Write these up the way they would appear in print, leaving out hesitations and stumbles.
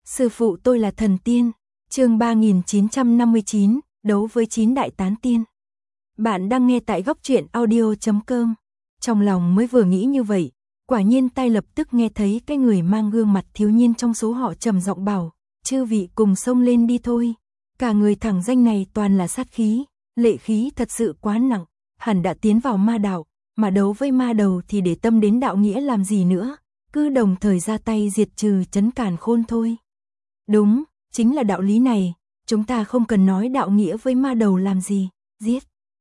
Sư phụ tôi là thần tiên. Chương 3959, đấu với 9 đại tán tiên. Bạn đang nghe tại góc truyện audio.com. Trong lòng mới vừa nghĩ như vậy, quả nhiên tai lập tức nghe thấy cái người mang gương mặt thiếu niên trong số họ trầm giọng bảo, chư vị cùng xông lên đi thôi. Cả người thẳng danh này toàn là sát khí, lệ khí thật sự quá nặng, hẳn đã tiến vào ma đạo, mà đấu với ma đầu thì để tâm đến đạo nghĩa làm gì nữa, cứ đồng thời ra tay diệt trừ trấn càn khôn thôi. Đúng, chính là đạo lý này, chúng ta không cần nói đạo nghĩa với ma đầu làm gì, giết.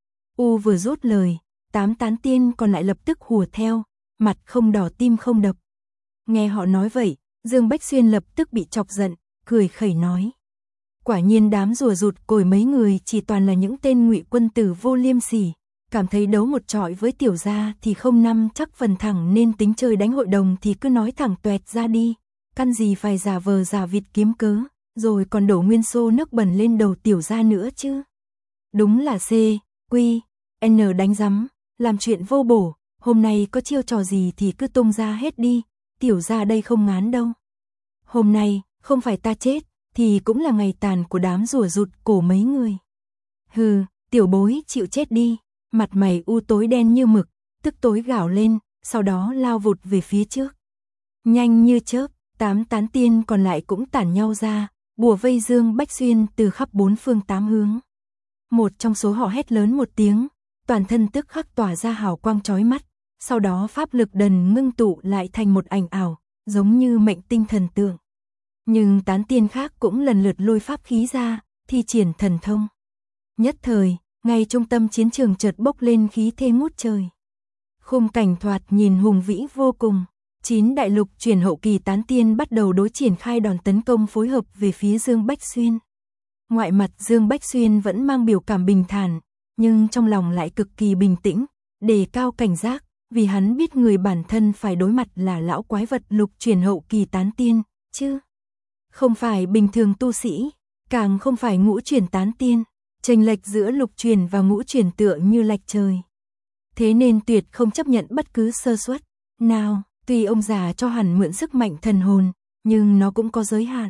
U vừa rút lời, 8 tán tiên còn lại lập tức hùa theo, mặt không đỏ tim không đập. Nghe họ nói vậy, Dương Bách Xuyên lập tức bị chọc giận, cười khẩy nói. Quả nhiên đám rùa rụt cồi mấy người chỉ toàn là những tên ngụy quân tử vô liêm sỉ, cảm thấy đấu một trọi với tiểu gia thì không năm chắc phần thẳng nên tính chơi đánh hội đồng thì cứ nói thẳng tuẹt ra đi, căn gì phải giả vờ giả vịt kiếm cớ, rồi còn đổ nguyên xô nước bẩn lên đầu tiểu gia nữa chứ. Đúng là C, Q, N đánh rắm, làm chuyện vô bổ, hôm nay có chiêu trò gì thì cứ tung ra hết đi, tiểu gia đây không ngán đâu. Hôm nay, không phải ta chết, thì cũng là ngày tàn của đám rùa rụt cổ mấy người. Hừ, tiểu bối chịu chết đi, mặt mày u tối đen như mực, tức tối gào lên, sau đó lao vụt về phía trước. Nhanh như chớp, 8 tán tiên còn lại cũng tản nhau ra, bùa vây Dương Bách Xuyên từ khắp 4 phương 8 hướng. Một trong số họ hét lớn một tiếng, toàn thân tức khắc tỏa ra hào quang chói mắt, sau đó pháp lực đần ngưng tụ lại thành một ảnh ảo, giống như mệnh tinh thần tượng. Nhưng tán tiên khác cũng lần lượt lôi pháp khí ra, thi triển thần thông. Nhất thời, ngay trung tâm chiến trường chợt bốc lên khí thế ngút trời. Khung cảnh thoạt nhìn hùng vĩ vô cùng. 9 đại lục chuyển hậu kỳ tán tiên bắt đầu đối triển khai đòn tấn công phối hợp về phía Dương Bách Xuyên. Ngoại mặt Dương Bách Xuyên vẫn mang biểu cảm bình thản, nhưng trong lòng lại cực kỳ bình tĩnh, đề cao cảnh giác, vì hắn biết người bản thân phải đối mặt là lão quái vật lục chuyển hậu kỳ tán tiên, chứ không phải bình thường tu sĩ, càng không phải ngũ chuyển tán tiên, chênh lệch giữa lục chuyển và ngũ chuyển tựa như lệch trời. Thế nên tuyệt không chấp nhận bất cứ sơ suất nào. Tuy ông già cho hẳn mượn sức mạnh thần hồn, nhưng nó cũng có giới hạn.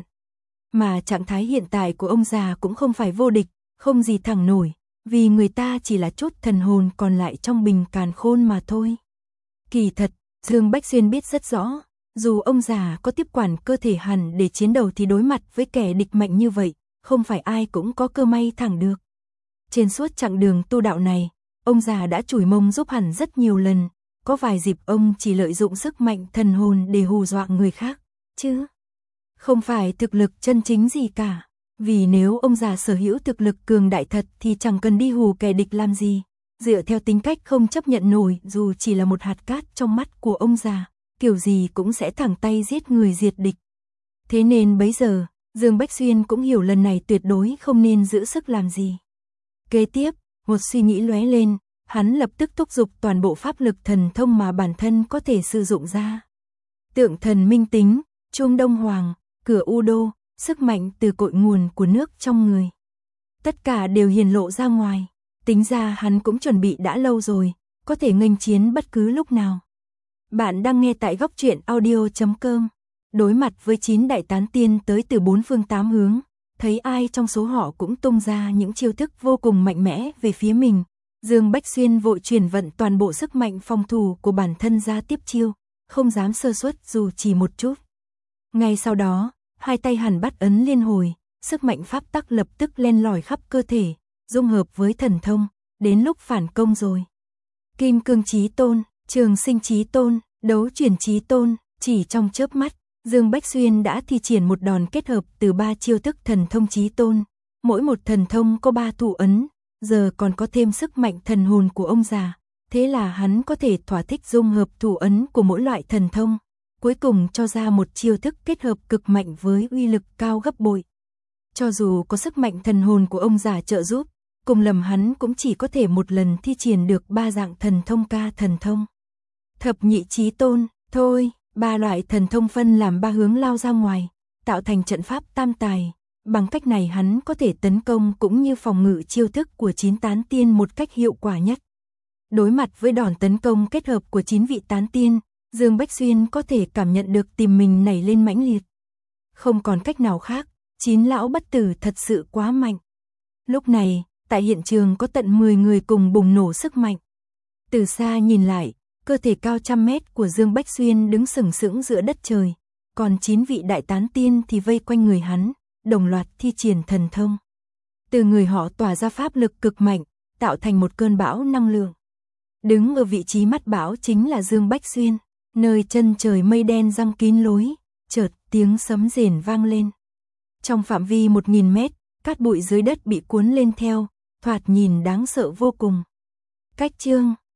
Mà trạng thái hiện tại của ông già cũng không phải vô địch, không gì thẳng nổi, vì người ta chỉ là chút thần hồn còn lại trong bình càn khôn mà thôi. Kỳ thật, Dương Bách Xuyên biết rất rõ, dù ông già có tiếp quản cơ thể hẳn để chiến đấu thì đối mặt với kẻ địch mạnh như vậy, không phải ai cũng có cơ may thẳng được. Trên suốt chặng đường tu đạo này, ông già đã chùi mông giúp hẳn rất nhiều lần. Có vài dịp ông chỉ lợi dụng sức mạnh thần hồn để hù dọa người khác, chứ không phải thực lực chân chính gì cả. Vì nếu ông già sở hữu thực lực cường đại thật thì chẳng cần đi hù kẻ địch làm gì. Dựa theo tính cách không chấp nhận nổi dù chỉ là một hạt cát trong mắt của ông già, kiểu gì cũng sẽ thẳng tay giết người diệt địch. Thế nên bấy giờ, Dương Bách Xuyên cũng hiểu lần này tuyệt đối không nên giữ sức làm gì. Kế tiếp, một suy nghĩ lóe lên. Hắn lập tức thúc giục toàn bộ pháp lực thần thông mà bản thân có thể sử dụng ra. Tượng thần minh tính, chuông đông hoàng, cửa u đô, sức mạnh từ cội nguồn của nước trong người. Tất cả đều hiển lộ ra ngoài, tính ra hắn cũng chuẩn bị đã lâu rồi, có thể nghênh chiến bất cứ lúc nào. Bạn đang nghe tại góc truyện audio.com. Đối mặt với 9 đại tán tiên tới từ 4 phương 8 hướng, thấy ai trong số họ cũng tung ra những chiêu thức vô cùng mạnh mẽ về phía mình. Dương Bách Xuyên vội chuyển vận toàn bộ sức mạnh phòng thủ của bản thân ra tiếp chiêu, không dám sơ suất dù chỉ một chút. Ngay sau đó, hai tay hẳn bắt ấn liên hồi, sức mạnh pháp tắc lập tức len lỏi khắp cơ thể, dung hợp với thần thông, đến lúc phản công rồi. Kim cương chí tôn, trường sinh chí tôn, đấu chuyển chí tôn, chỉ trong chớp mắt, Dương Bách Xuyên đã thi triển một đòn kết hợp từ 3 chiêu thức thần thông chí tôn, mỗi một thần thông có 3 thủ ấn. Giờ còn có thêm sức mạnh thần hồn của ông già, thế là hắn có thể thỏa thích dung hợp thủ ấn của mỗi loại thần thông, cuối cùng cho ra một chiêu thức kết hợp cực mạnh với uy lực cao gấp bội. Cho dù có sức mạnh thần hồn của ông già trợ giúp, cùng lầm hắn cũng chỉ có thể một lần thi triển được 3 dạng thần thông ca thần thông. Thập nhị chí tôn, thôi, 3 loại thần thông phân làm 3 hướng lao ra ngoài, tạo thành trận pháp tam tài. Bằng cách này hắn có thể tấn công cũng như phòng ngự chiêu thức của 9 tán tiên một cách hiệu quả nhất. Đối mặt với đòn tấn công kết hợp của 9 vị tán tiên, Dương Bách Xuyên có thể cảm nhận được tim mình nảy lên mãnh liệt. Không còn cách nào khác, 9 lão bất tử thật sự quá mạnh. Lúc này, tại hiện trường có tận 10 người cùng bùng nổ sức mạnh. Từ xa nhìn lại, cơ thể cao trăm mét của Dương Bách Xuyên đứng sừng sững giữa đất trời, còn 9 vị đại tán tiên thì vây quanh người hắn, đồng loạt thi triển thần thông. Từ người họ tỏa ra pháp lực cực mạnh, tạo thành một cơn bão năng lượng. Đứng ở vị trí mắt bão chính là Dương Bách Xuyên, nơi chân trời mây đen giăng kín lối, chợt tiếng sấm rền vang lên. Trong phạm vi 1000 mét, cát bụi dưới đất bị cuốn lên theo, thoạt nhìn đáng sợ vô cùng. Cách chương